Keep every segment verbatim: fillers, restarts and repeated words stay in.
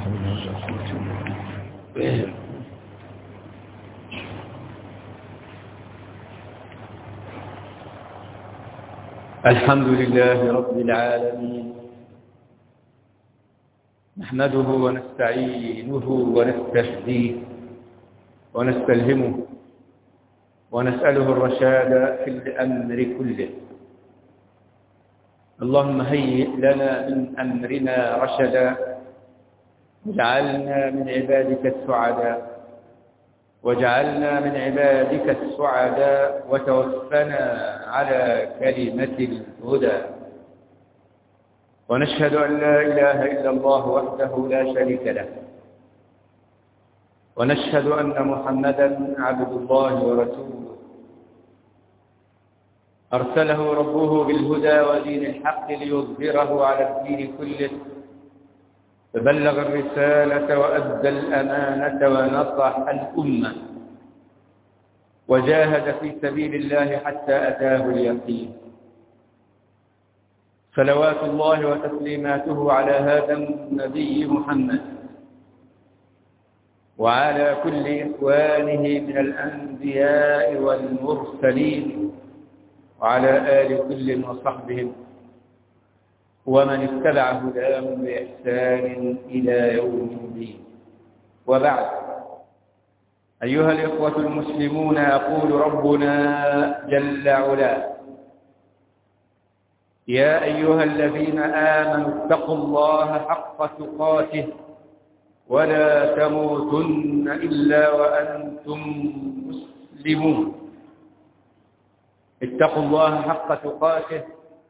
الحمد لله رب العالمين، نحمده ونستعينه ونستهديه ونستلهمه ونسأله الرشاد في الأمر كله. اللهم هيئ لنا من أمرنا رشدا، واجعلنا من عبادك السعداء واجعلنا من عبادك السعداء وتوفنا على كلمة الهدى. ونشهد أن لا إله إلا الله وحده لا شريك له، ونشهد أن محمدا عبد الله ورسوله، أرسله ربه بالهدى ودين الحق ليظهره على الدين كله، فبلغ الرسالة وأدى الأمانة ونصح الأمة وجاهد في سبيل الله حتى أتاه اليقين. صلوات الله وتسليماته على هذا النبي محمد وعلى كل إخوانه من الأنبياء والمرسلين وعلى آل كل وصحبهم ومن اتبع هداهم بإحسان إلى يوم الدين. وبعد، أيها الإخوة المسلمون، يقول ربنا جل علاه: يا أيها الذين آمنوا اتقوا الله حق تقاته ولا تموتن إلا وأنتم مسلمون. اتقوا الله حق تقاته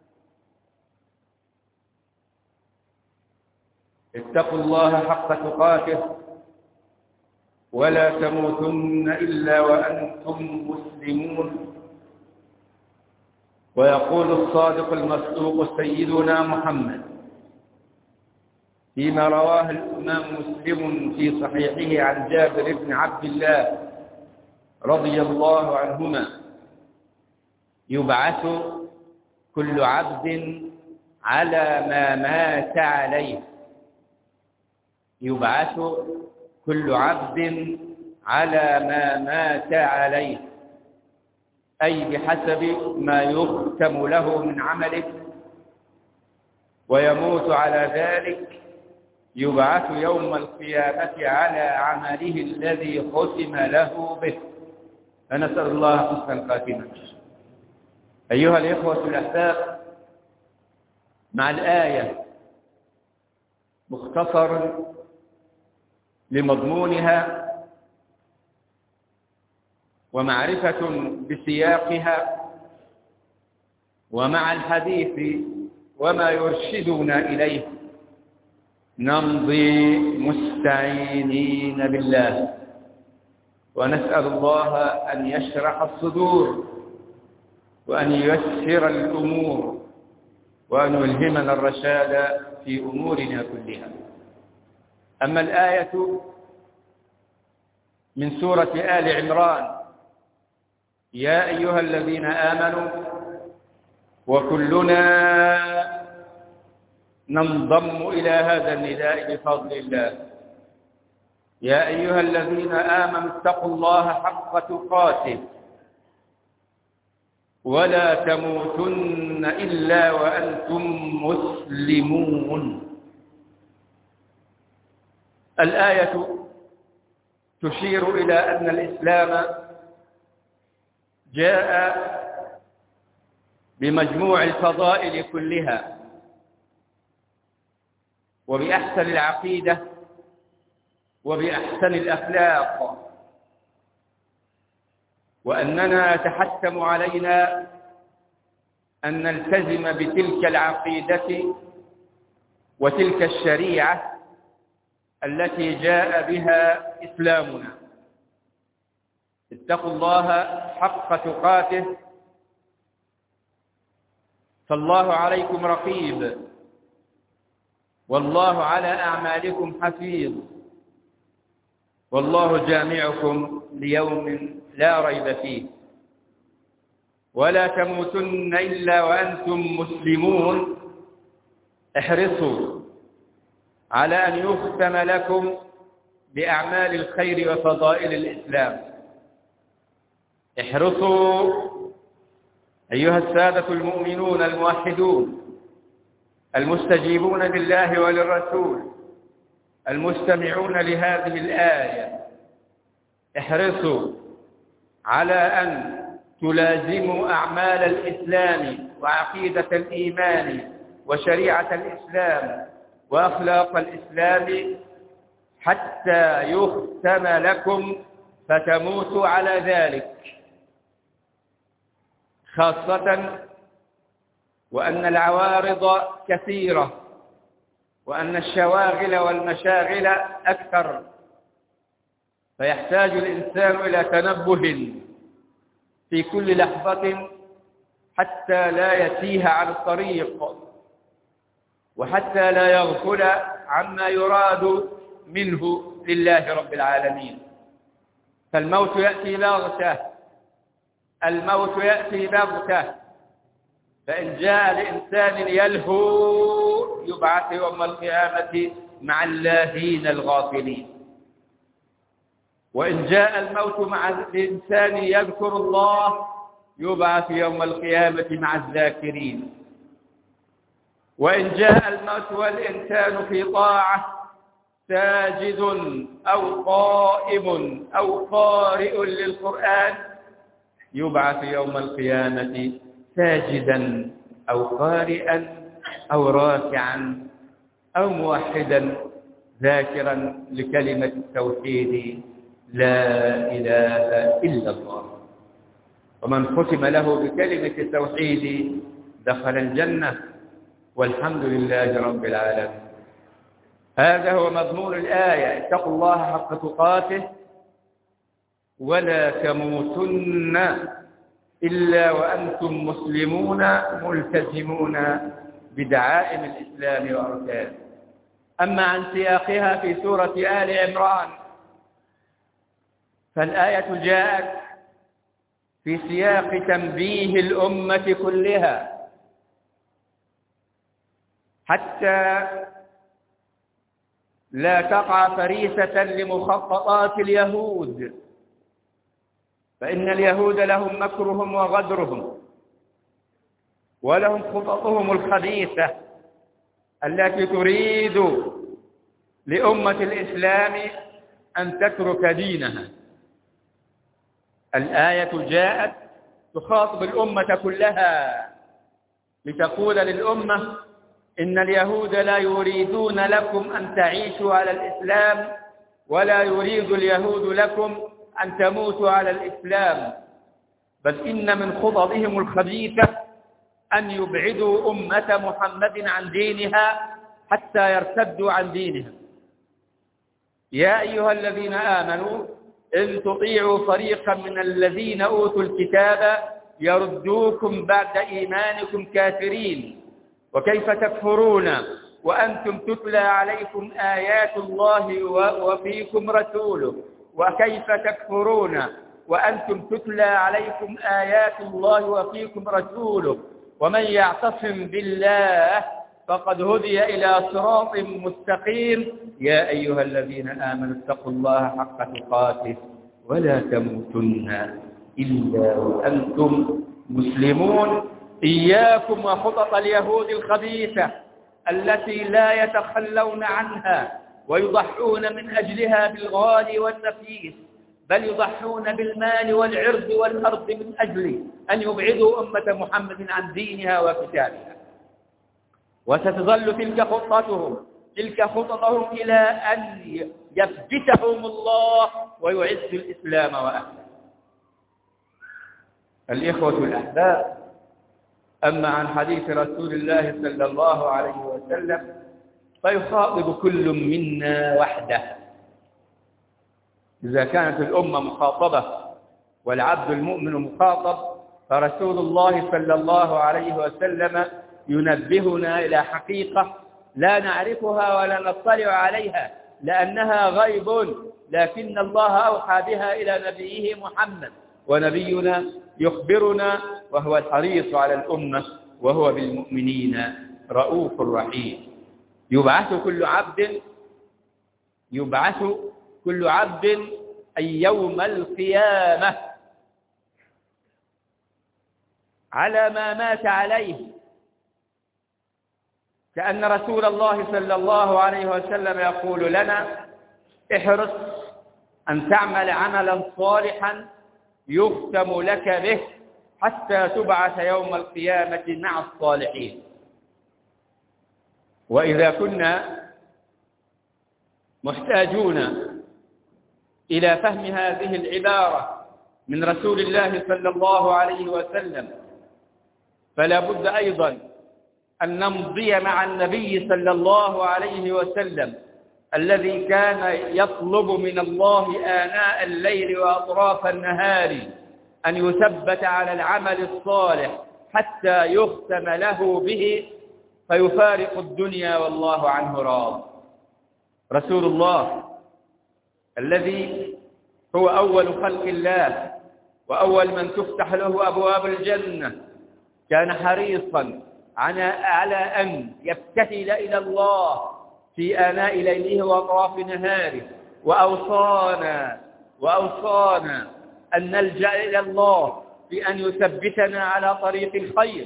اتقوا الله حق تقاته ولا تموتن إلا وأنتم مسلمون. ويقول الصادق المصدوق سيدنا محمد فيما رواه الإمام مسلم في صحيحه عن جابر بن عبد الله رضي الله عنهما: يبعث كل عبد على ما مات عليه يبعث كل عبد على ما مات عليه، أي بحسب ما يختم له من عمله، ويموت على ذلك. يبعث يوم القيامة على عمله الذي ختم له به، فنسأل الله حسن الخاتمة. أيها الإخوة الأحباب، مع الآية مختصر لمضمونها ومعرفة بسياقها، ومع الحديث وما يرشدنا إليه، نمضي مستعينين بالله ونسأل الله أن يشرح الصدور وأن ييسر الأمور وأن يلهمنا الرشاد في أمورنا كلها. أما الآية من سورة آل عمران: يا أيها الذين آمنوا، وكلنا ننضم إلى هذا النداء بفضل الله. يا أيها الذين آمنوا اتقوا الله حق تقاته ولا تموتن إلا وأنتم مسلمون. الآية تشير إلى أن الإسلام جاء بمجموع الفضائل كلها وبأحسن العقيدة وبأحسن الأخلاق، وأننا يتحتم علينا أن نلتزم بتلك العقيدة وتلك الشريعة التي جاء بها إسلامنا. اتقوا الله حق تقاته، فالله عليكم رقيب والله على أعمالكم حفيظ، والله جامعكم ليوم لا ريب فيه. ولا تموتن إلا وأنتم مسلمون. احرصوا على أن يختم لكم بأعمال الخير وفضائل الإسلام. احرصوا أيها السادة المؤمنون الموحدون المستجيبون لله وللرسول المستمعون لهذه الآية، احرصوا على أن تلازموا أعمال الإسلام وعقيدة الإيمان وشريعة الإسلام وأخلاق الإسلام حتى يختم لكم فتموتوا على ذلك، خاصة وأن العوارض كثيرة وأن الشواغل والمشاغل أكثر، فيحتاج الإنسان إلى تنبه في كل لحظة حتى لا يتيه عن الطريق وحتى لا يغفل عما يراد منه لله رب العالمين. فالموت يأتي بغتة، الموت يأتي بغتة، فإن جاء لإنسان يلهو يبعث يوم القيامة مع اللاهين الغافلين، وإن جاء الموت مع الإنسان يذكر الله يبعث يوم القيامة مع الذاكرين، وإن جاء الموت والإنسان في طاعة ساجد أو قائم أو قارئ للقرآن يبعث يوم القيامة ساجدا أو قارئا أو راكعا أو موحدا ذاكرا لكلمة التوحيد لا إله إلا الله. ومن ختم له بكلمة التوحيد دخل الجنة والحمد لله رب العالمين. هذا هو مضمون الآية: اتقوا الله حق تقاته ولا تموتن إلا وأنتم مسلمون ملتزمون بدعائم الإسلام وأركانه. أما عن سياقها في سورة آل عمران فالآية جاءت في سياق تنبيه الأمة كلها حتى لا تقع فريسة لمخططات اليهود، فإن اليهود لهم مكرهم وغدرهم ولهم خططهم الخبيثة التي تريد لأمة الإسلام أن تترك دينها. الآية جاءت تخاطب الأمة كلها لتقول للأمة إن اليهود لا يريدون لكم أن تعيشوا على الإسلام ولا يريد اليهود لكم أن تموتوا على الإسلام، بل إن من خططهم الخبيثة أن يبعدوا أمة محمد عن دينها حتى يرتدوا عن دينها. يا أيها الذين آمنوا إن تطيعوا فريقا من الذين أوتوا الكتاب يردوكم بعد إيمانكم كافرين وكيف تكفرون وأنتم تتلى عليكم آيات الله وفيكم رسوله وكيف تكفرون وأنتم تتلى عليكم آيات الله وفيكم رسوله ومن يعتصم بالله فقد هدي إلى صراط مستقيم. يا أيها الذين آمنوا اتقوا الله حق تقاته ولا تموتن إلا وأنتم مسلمون. إياكم وخطط اليهود الخبيثة التي لا يتخلون عنها ويضحون من أجلها بالغالي والنفيس، بل يضحون بالمال والعرض والأرض من أجل أن يبعدوا أمة محمد عن دينها وكتابها. وستظل تلك خطتهم تلك خططهم إلى أن يثبتهم الله ويعز الإسلام وأهله. الإخوة الأحباب، أما عن حديث رسول الله صلى الله عليه وسلم فيخاطب كل منا وحده. إذا كانت الأمة مخاطبة والعبد المؤمن مخاطب فرسول الله صلى الله عليه وسلم ينبهنا إلى حقيقة لا نعرفها ولا نطلع عليها لأنها غيب، لكن الله أوحى بها إلى نبيه محمد، ونبينا يخبرنا وهو الحريص على الأمة وهو بالمؤمنين رؤوف رحيم. يبعث كل عبد يبعث كل عبد أي يوم القيامة على ما مات عليه، كأن رسول الله صلى الله عليه وسلم يقول لنا: احرص أن تعمل عملا صالحا يختم لك به حتى تبعث يوم القيامة مع الصالحين. وإذا كنا محتاجون إلى فهم هذه العبارة من رسول الله صلى الله عليه وسلم، فلا بد أيضا أن نمضي مع النبي صلى الله عليه وسلم الذي كان يطلب من الله آناء الليل وأطراف النهار أن يثبت على العمل الصالح حتى يختم له به فيفارق الدنيا والله عنه راض. رسول الله الذي هو أول خلق الله وأول من تفتح له أبواب الجنة كان حريصا على أن يبتهل إلى الله في آناء ليله وأطراف نهاره، وأوصانا وأوصانا أن نلجأ إلى الله بأن يثبتنا على طريق الخير،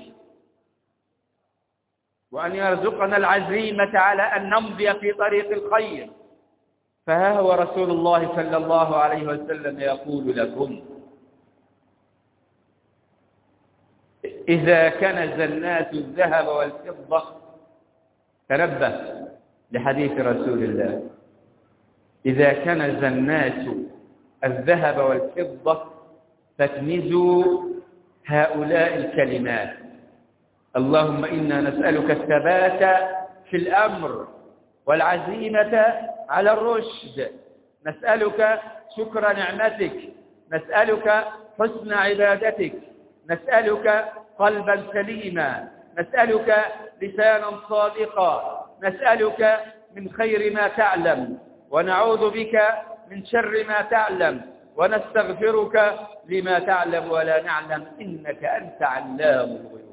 وأن يرزقنا العزيمة على أن نمضي في طريق الخير. فها هو رسول الله صلى الله عليه وسلم يقول لكم: إذا كنز الناس الذهب والفضة، تنبه لحديث رسول الله، إذا كنز الناس الذهب والفضة فاكنزوا هؤلاء الكلمات: اللهم إنا نسألك الثبات في الأمر والعزيمة على الرشد، نسألك شكر نعمتك، نسألك حسن عبادتك، نسألك قلبا سليما، نسألك لسانا صادقا، نسألك من خير ما تعلم، ونعوذ بك من شر ما تعلم، ونستغفرك لما تعلم ولا نعلم، إنك أنت علام الغيوب.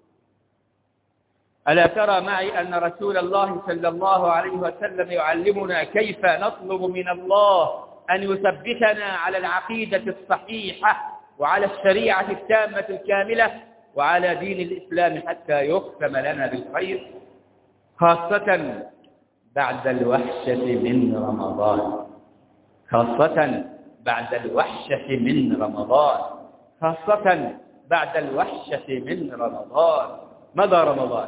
ألا ترى معي أن رسول الله صلى الله عليه وسلم يعلمنا كيف نطلب من الله أن يثبتنا على العقيدة الصحيحة وعلى الشريعة التامة الكاملة وعلى دين الإسلام حتى يختم لنا بالخير، خاصة بعد الوحشة من رمضان، خاصة بعد الوحشة من رمضان، خاصة بعد الوحشة من رمضان. مضى رمضان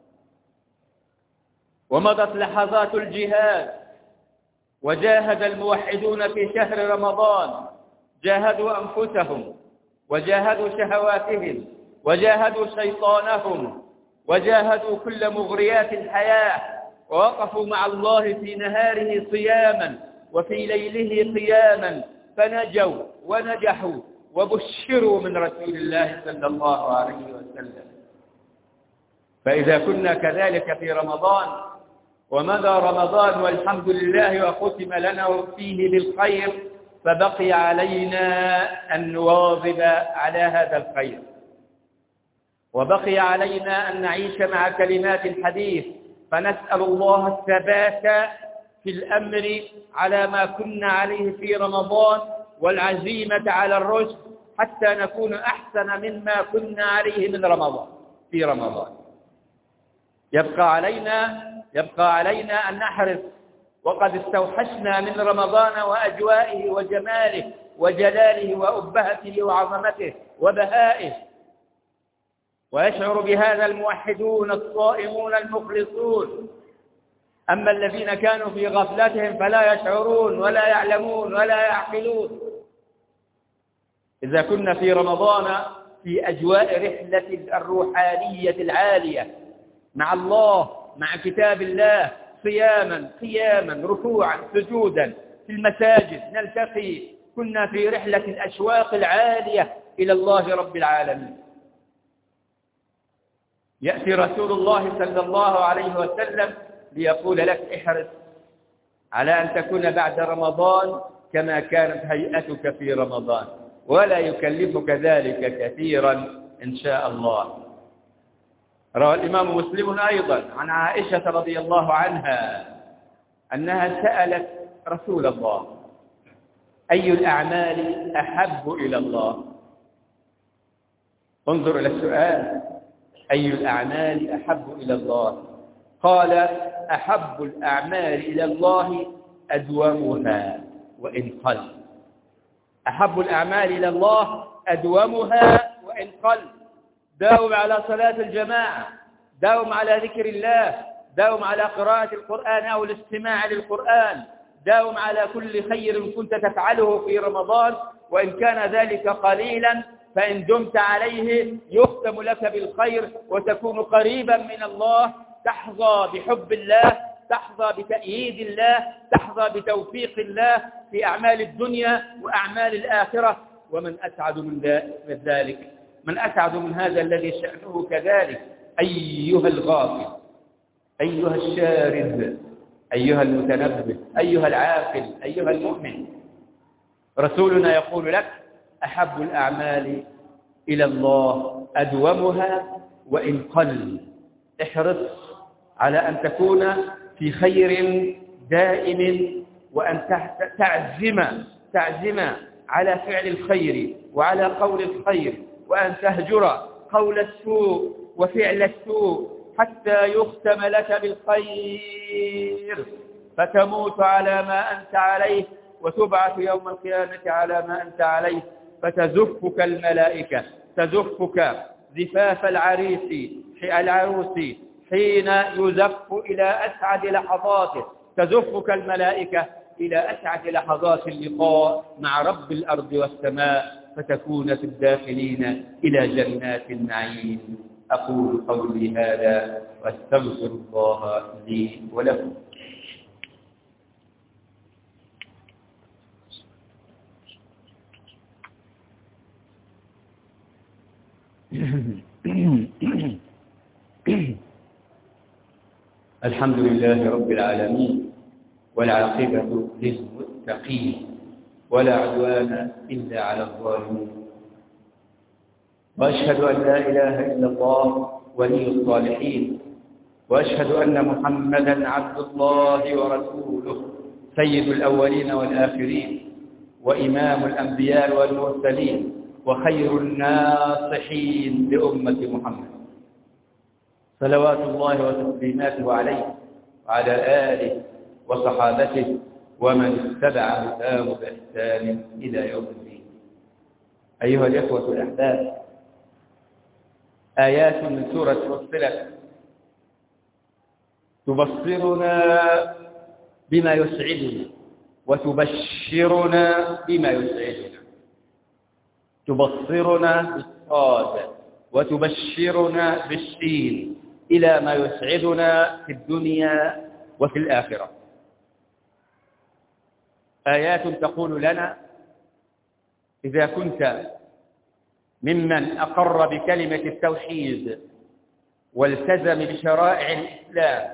ومضت لحظات الجهاد، وجاهد الموحدون في شهر رمضان، جاهدوا أنفسهم وجاهدوا شهواتهم وجاهدوا شيطانهم وجاهدوا كل مغريات الحياة، ووقفوا مع الله في نهاره صياما وفي ليله قياما، فنجوا ونجحوا وبشروا من رسول الله صلى الله عليه وسلم. فإذا كنا كذلك في رمضان ومضى رمضان والحمد لله وختم لنا فيه بالخير، فبقي علينا أن نواظب على هذا الخير، وبقي علينا أن نعيش مع كلمات الحديث، فنسأل الله الثبات في الأمر على ما كنا عليه في رمضان والعزيمة على الرشد حتى نكون أحسن مما كنا عليه من رمضان في رمضان. يبقى علينا يبقى علينا أن نحرص، وقد استوحشنا من رمضان وأجوائه وجماله وجلاله وأبهته وعظمته وبهائه، ويشعر بهذا الموحدون الصائمون المخلصون. أما الذين كانوا في غفلتهم فلا يشعرون ولا يعلمون ولا يعقلون. إذا كنا في رمضان في أجواء رحلة الروحانية العالية مع الله، مع كتاب الله، صياما قياما ركوعا سجودا في المساجد نلتقي، كنا في رحلة الأشواق العالية إلى الله رب العالمين. يأتي رسول الله صلى الله عليه وسلم ليقول لك: احرص على أن تكون بعد رمضان كما كانت هيئتك في رمضان، ولا يكلفك ذلك كثيرا إن شاء الله. روى الإمام مسلم أيضا عن عائشة رضي الله عنها أنها سألت رسول الله: أي الأعمال أحب إلى الله؟ انظر إلى السؤال: أي الأعمال أحب إلى الله؟ قال: أحب الأعمال إلى الله أدومها وإن قل. أحب الأعمال إلى الله أدومها وإن قل. داوم على صلاة الجماعة، داوم على ذكر الله، داوم على قراءة القرآن أو الاستماع للقرآن، داوم على كل خير كنت تفعله في رمضان، وإن كان ذلك قليلا فإن دمت عليه يختم لك بالخير وتكون قريبا من الله، تحظى بحب الله، تحظى بتأييد الله، تحظى بتوفيق الله في أعمال الدنيا وأعمال الآخرة. ومن أسعد من ذلك؟ من أسعد من هذا الذي شأنه كذلك؟ أيها الغافل، أيها الشارد، أيها المتنبه، أيها العاقل، أيها المؤمن، رسولنا يقول لك: أحب الأعمال إلى الله أدومها وإن قل. احرص على أن تكون في خير دائم، وأن تعزم تعزم على فعل الخير وعلى قول الخير، وأن تهجر قول السوء وفعل السوء حتى يختم لك بالخير، فتموت على ما أنت عليه وتبعث يوم القيامة على ما أنت عليه، فتزفك الملائكة، تزفك زفاف العريس العروس حين يزف إلى أسعد لحظاته، تزفك الملائكة إلى أسعد لحظات اللقاء مع رب الأرض والسماء، فتكون في الداخلين إلى جنات النعيم. أقول قولي هذا وأستغفر الله لي ولكم. الحمد لله رب العالمين، والعاقبة للمتقين، ولا عدوان إلا على الظالمين، وأشهد أن لا إله إلا الله ولي الصالحين، وأشهد أن محمدا عبد الله ورسوله سيد الأولين والآخرين، وإمام الأنبياء والمرسلين، وخير الناصحين لأمة محمد، صلوات الله وتسليماته عليه وعلى آله وصحابته ومن اتبع هداه بإحسان إلى يوم الدين. أيها الإخوة الأحباب، آيات من سورة فصلت تبصرنا بما يسعدنا وتبشرنا بما يسعدنا. تبصرنا بالصاد وتبشرنا بالشين إلى ما يسعدنا في الدنيا وفي الآخرة. آيات تقول لنا: إذا كنت ممن أقر بكلمة التوحيد والتزم بشرائع الإسلام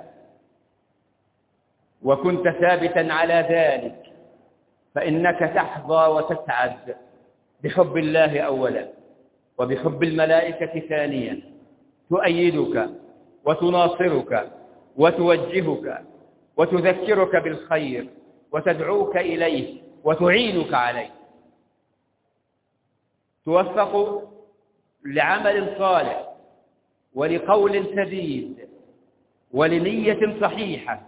وكنت ثابتا على ذلك، فإنك تحظى وتسعد بحب الله أولا، وبحب الملائكة ثانيا، تؤيدك وتناصرك وتوجهك وتذكرك بالخير وتدعوك إليه وتعينك عليه. توفق لعمل صالح ولقول سديد ولنية صحيحة،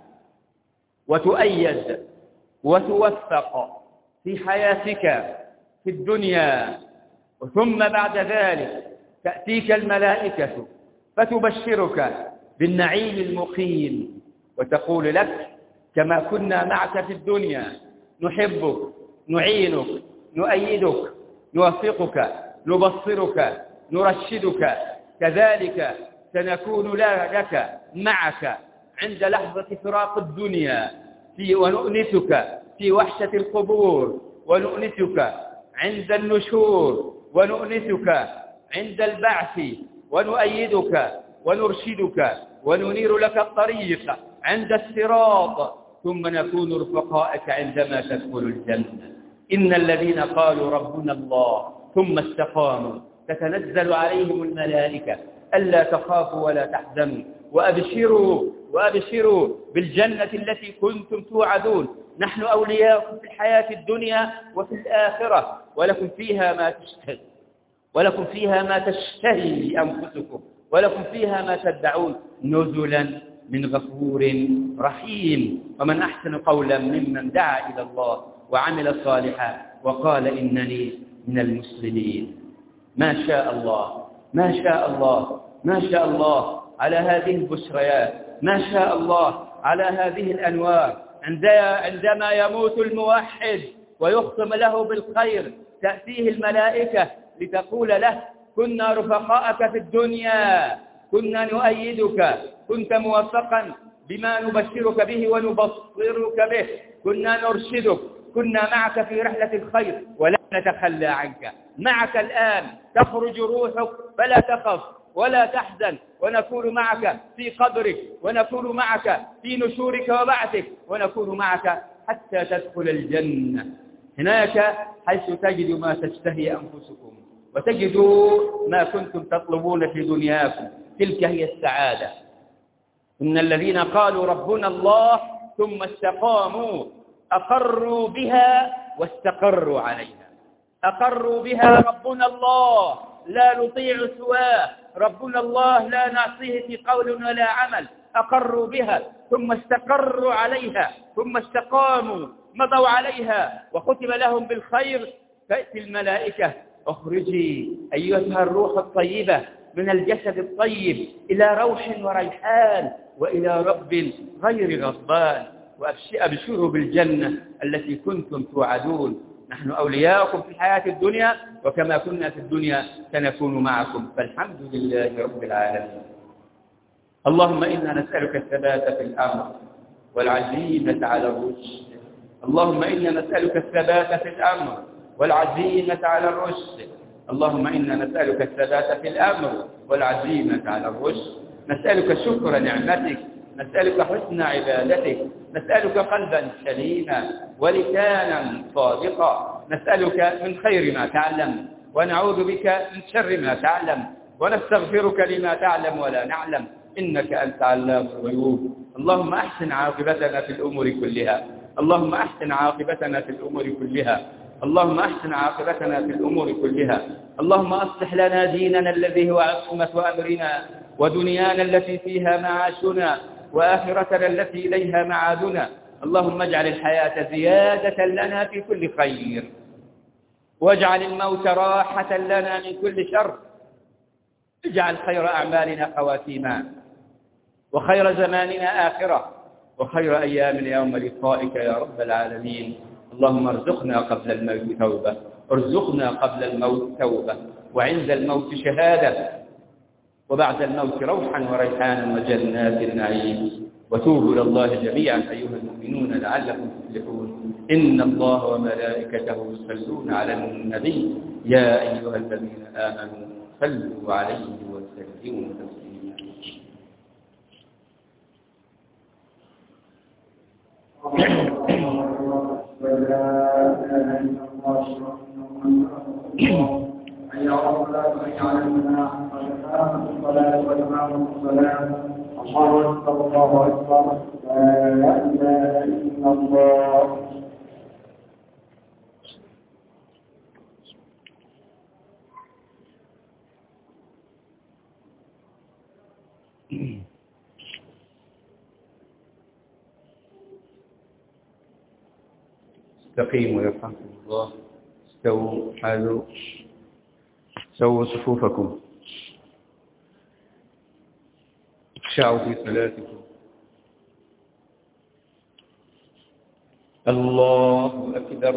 وتؤيد وتوفق في حياتك في الدنيا، ثم بعد ذلك تأتيك الملائكة فتبشرك بالنعيم المقيم وتقول لك: كما كنا معك في الدنيا نحبك، نعينك، نؤيدك، نوفقك، نبصرك، نرشدك، كذلك سنكون لك معك عند لحظة فراق الدنيا، في ونؤنسك في وحشة القبور، ونؤنسك عند النشور، ونؤنسك عند البعث، ونؤيدك ونرشدك وننير لك الطريق عند الصراط، ثم نكون رفقائك عندما تدخل الجنة. إن الذين قالوا ربنا الله ثم استقاموا تتنزل عليهم الملائكة ألا تخافوا ولا تحزنوا وأبشروا وأبشروا بالجنة التي كنتم توعدون. نحن أولياؤكم في الحياة الدنيا وفي الآخرة، ولكم فيها ما تشتهي ولكم فيها ما تشتهي أنفسكم ولكم فيها ما تدعون نزلا من غفور رحيم. ومن أحسن قولا ممن دعا إلى الله وعمل صالحا وقال إنني من المسلمين. ما شاء الله ما شاء الله ما شاء الله على هذه البشريات، ما شاء الله على هذه الأنوار. عندما يموت الموحد ويختم له بالخير تأتيه الملائكة لتقول له كنا رفقاءك في الدنيا، كنا نؤيدك، كنت موفقا بما نبشرك به ونبصرك به، كنا نرشدك، كنا معك في رحلة الخير ولن نتخلى عنك. معك الآن تخرج روحك فلا تخف ولا تحزن، ونكون معك في قبرك، ونكون معك في نشورك وبعثك، ونكون معك حتى تدخل الجنة. هناك حيث تجد ما تشتهي أنفسكم وتجدوا ما كنتم تطلبون في دنياكم، تلك هي السعادة. إن الذين قالوا ربنا الله ثم استقاموا أقروا بها واستقروا عليها. أقروا بها ربنا الله لا نطيع سواه، ربنا الله لا نعصيه في قول ولا عمل. أقروا بها ثم استقروا عليها ثم استقاموا مضوا عليها وختم لهم بالخير. تأتي الملائكة اخرجي أيتها الروح الطيبة من الجسد الطيب إلى روح وريحان وإلى رب غير غضبان، وأبشروا بالجنة التي كنتم توعدون. نحن أولياؤكم في الحياة الدنيا، وكما كنا في الدنيا سنكون معكم، فالحمد لله رب العالمين. اللهم إنا نسألك الثبات في الأمر والعزيمة على الرشد. اللهم إنا نسألك الثبات في الأمر والعزيمة على الرشد. اللهم إنا نسألك الثبات في الأمر والعزيمة على الرشد. نسألك شكر نعمتك، نسألك حسن عبادتك، نسألك قلبا سليما ولسانا صادقا. نسألك من خير ما تعلم ونعوذ بك من شر ما تعلم، ونستغفرك لما تعلم ولا نعلم، إنك أنت علام الغيوب. اللهم أحسن عاقبتنا في الأمور كلها اللهم أحسن عاقبتنا في الأمور كلها اللهم أحسن عاقبتنا في الأمور كلها اللهم أصلح لنا ديننا الذي هو عصمة أمرنا، ودنيانا التي فيها معاشنا، وآخرتنا التي إليها معادنا. اللهم اجعل الحياة زيادة لنا في كل خير، واجعل الموت راحة لنا من كل شر. اجعل خير أعمالنا خواتيما، وخير زماننا آخرة، وخير أيامنا يوم لقائك يا رب العالمين. اللهم ارزقنا قبل الموت توبة ارزقنا قبل الموت توبة وعند الموت شهادة، وبعد الموت روحا وريحانا وجنات النعيم. وتوبوا إلى الله جميعا أيها المؤمنون لعلكم تفلحون. إن الله وملائكته يصلون على النبي يا أيها الذين آمنوا صلوا عليه وسلموا تسليما. يا رب لا تجعلنا على الصلاة والسلام والسلام. الله أكبر الله أكبر لا إله إلا الله. استقيموا يرحمكم الله. استووا حاذوا سووا صفوفكم، اخشعوا في صلاتكم. الله أكبر.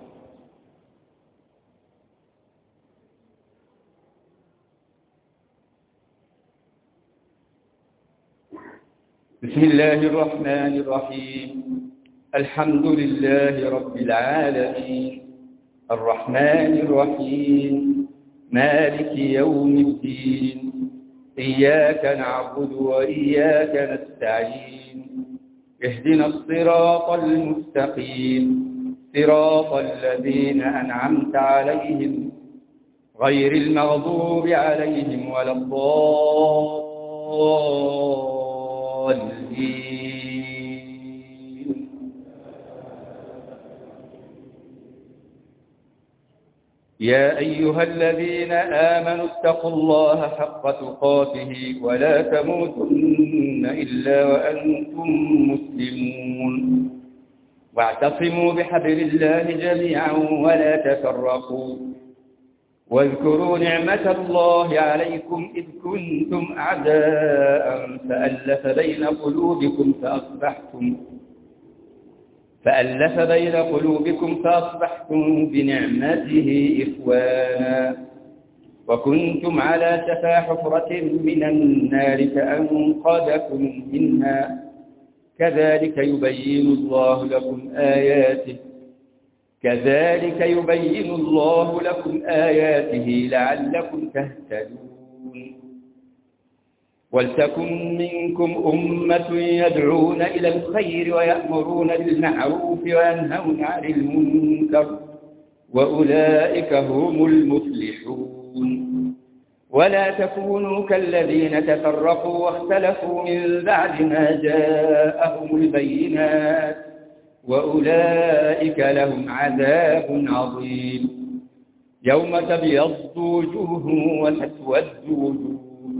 بسم الله الرحمن الرحيم. الحمد لله رب العالمين الرحمن الرحيم مالك يوم الدين إياك نعبد وإياك نستعين اهدنا الصراط المستقيم صراط الذين أنعمت عليهم غير المغضوب عليهم ولا الضالين. يا أيها الذين آمنوا اتقوا الله حق تقاته ولا تموتن إلا وأنتم مسلمون، واعتصموا بحبل الله جميعا ولا تفرقوا، واذكروا نعمة الله عليكم إذ كنتم أعداء فألف بين قلوبكم فأصبحتم فألف بين قلوبكم فأصبحتم بنعمته إخوانا، وكنتم على شفا حفرة من النار فأنقذكم منها، كذلك يبين الله لكم آياته كذلك يبين الله لكم آياته لعلكم تهتدون. ولتكن منكم أمة يدعون إلى الخير ويأمرون بالمعروف وينهون عن المنكر، وأولئك هم المفلحون. ولا تكونوا كالذين تفرقوا واختلفوا من بعد ما جاءهم البينات، وأولئك لهم عذاب عظيم. يوم تبيض وجوه وتسود وجوه،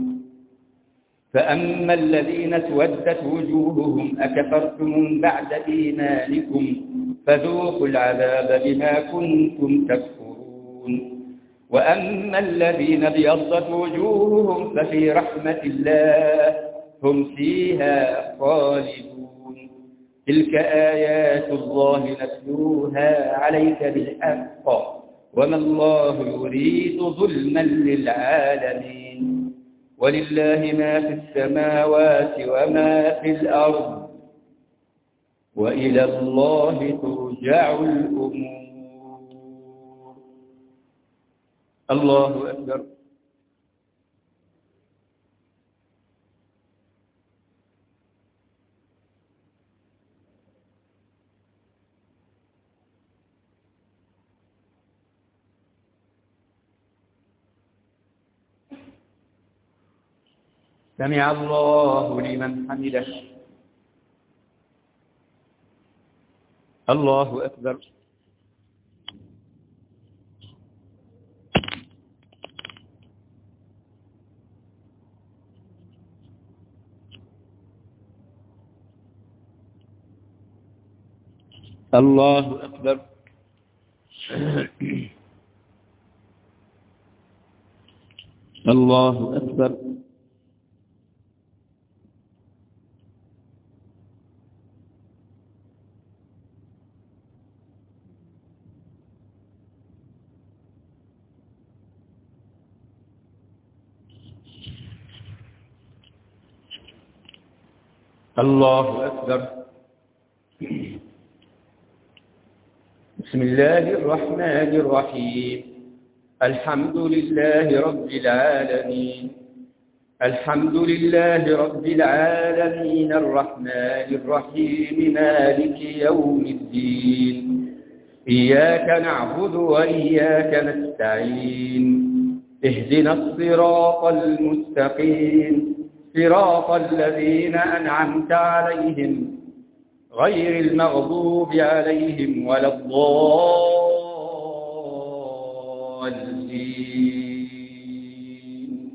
فأما الذين اسودت وجوههم أكفرتم بعد إيمانكم فذوقوا العذاب بما كنتم تكفرون. وأما الذين ابيضت وجوههم ففي رحمة الله هم فيها خالدون. تلك آيات الله نتلوها عليك بالحق وما الله يريد ظلما للعالمين. ولله ما في السماوات وما في الأرض وإلى الله ترجع الأمور. الله أكبر. سمع الله لمن حمده. الله أكبر. الله أكبر. الله أكبر. الله أكبر. بسم الله الرحمن الرحيم. الحمد لله رب العالمين. الحمد لله رب العالمين الرحمن الرحيم مالك يوم الدين. إياك نعبد وإياك نستعين. اهدنا الصراط المستقيم صراط الذين أنعمت عليهم غير المغضوب عليهم ولا الضالين.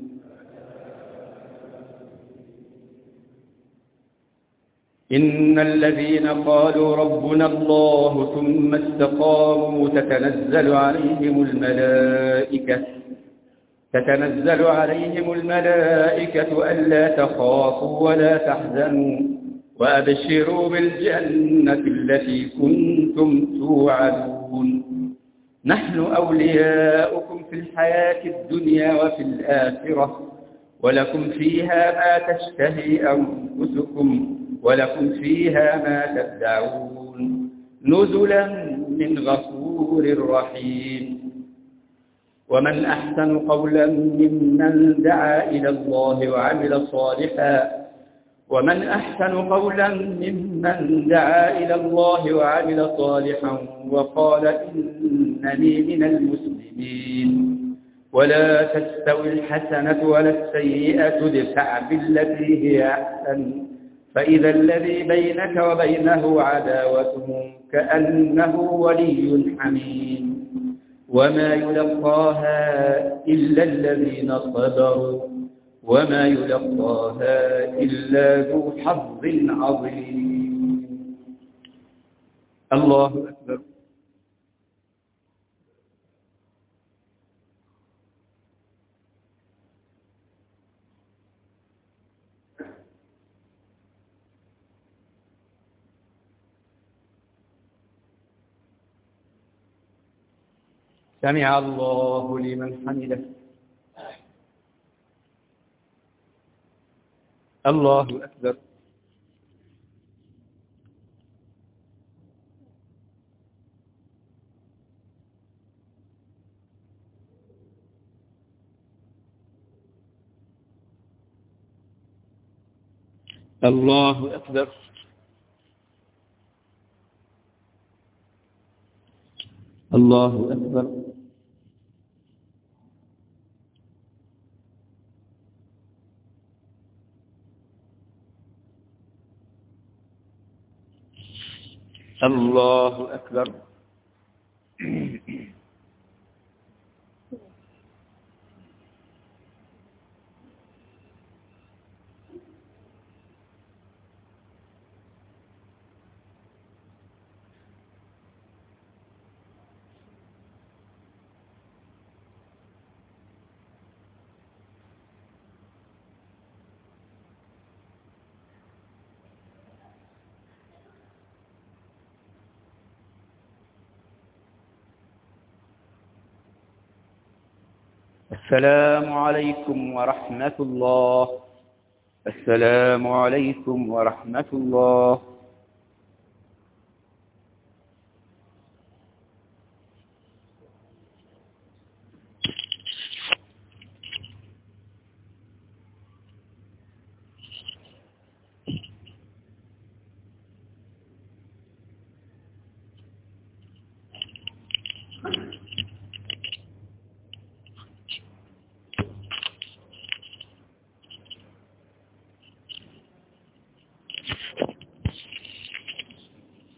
إن الذين قالوا ربنا الله ثم استقاموا تتنزل عليهم الملائكة تتنزل عليهم الملائكة ألا تخافوا ولا تحزنوا وأبشروا بالجنة التي كنتم توعدون. نحن أولياؤكم في الحياة الدنيا وفي الآخرة ولكم فيها ما تشتهي أنفسكم ولكم فيها ما تدعون نزلا من غفور رحيم. ومن أحسن قولا ممن دعا إلى الله وعمل صالحا ومن أحسن قولا ممن دعا إلى الله وعمل صالحا وقال إنني من المسلمين. ولا تستوي الحسنة ولا السيئة ادفع بالتي هي أحسن فإذا الذي بينك وبينه عداوة كأنه ولي حميم وما يلقاها إلا الذين صبروا وما يلقاها إلا ذو حظ عظيم. الله أكبر. سمع الله لمن حمده. الله أكبر. الله أكبر. الله أكبر. الله أكبر. السلام عليكم ورحمة الله. السلام عليكم ورحمة الله.